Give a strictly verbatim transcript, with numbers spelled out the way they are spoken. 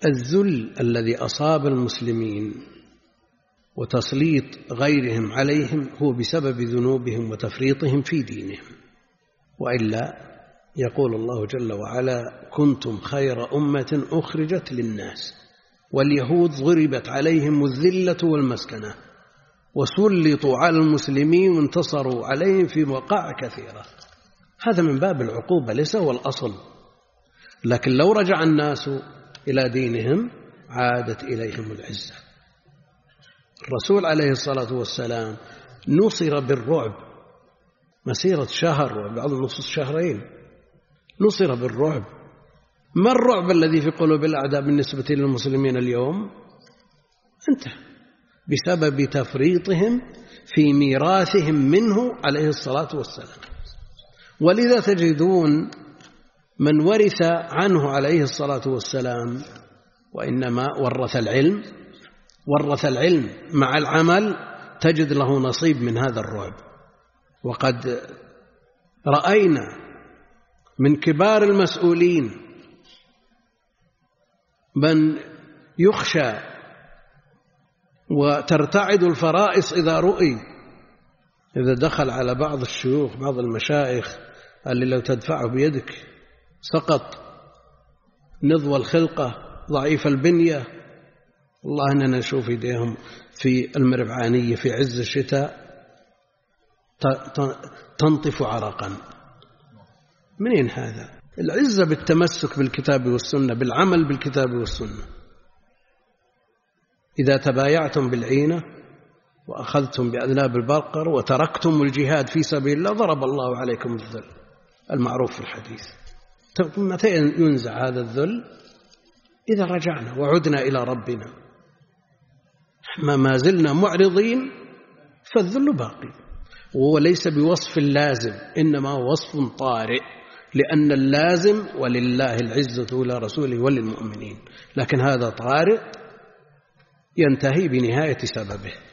الذل الذي أصاب المسلمين وتسليط غيرهم عليهم هو بسبب ذنوبهم وتفريطهم في دينهم، وإلا يقول الله جل وعلا: كنتم خير أمة أخرجت للناس. واليهود ضربت عليهم الذلة والمسكنة وسلطوا على المسلمين وانتصروا عليهم في مواقع كثيرة. هذا من باب العقوبة ليس هو الأصل، لكن لو رجع الناس إلى دينهم عادت إليهم العزة. الرسول عليه الصلاة والسلام نصر بالرعب مسيرة شهر وبعض النصوص شهرين، نصر بالرعب. ما الرعب الذي في قلوب الأعداء بالنسبة للمسلمين اليوم؟ انتهى بسبب تفريطهم في ميراثهم منه عليه الصلاة والسلام. ولذا تجدون من ورث عنه عليه الصلاة والسلام وإنما ورث العلم ورث العلم مع العمل تجد له نصيب من هذا الرعب. وقد رأينا من كبار المسؤولين من يخشى وترتعد الفرائص إذا رؤي، إذا دخل على بعض الشيوخ بعض المشايخ اللي لو تدفعه بيدك سقط، نضوى الخلقة ضعيف البنية. والله أننا نشوف يديهم في المربعانية في عز الشتاء تنطف عرقا. منين هذا؟ العزة بالتمسك بالكتاب والسنة، بالعمل بالكتاب والسنة. إذا تبايعتم بالعينة وأخذتم بأذناب البقر وتركتم الجهاد في سبيل الله ضرب الله عليكم الذل المعروف في الحديث. متى ينزع هذا الذل؟ إذا رجعنا وعدنا إلى ربنا. ما زلنا معرضين فالذل باقي، وهو ليس بوصف لازم، إنما وصف طارئ، لأن اللازم ولله العزة ولرسوله وللمؤمنين، لكن هذا طارئ ينتهي بنهاية سببه.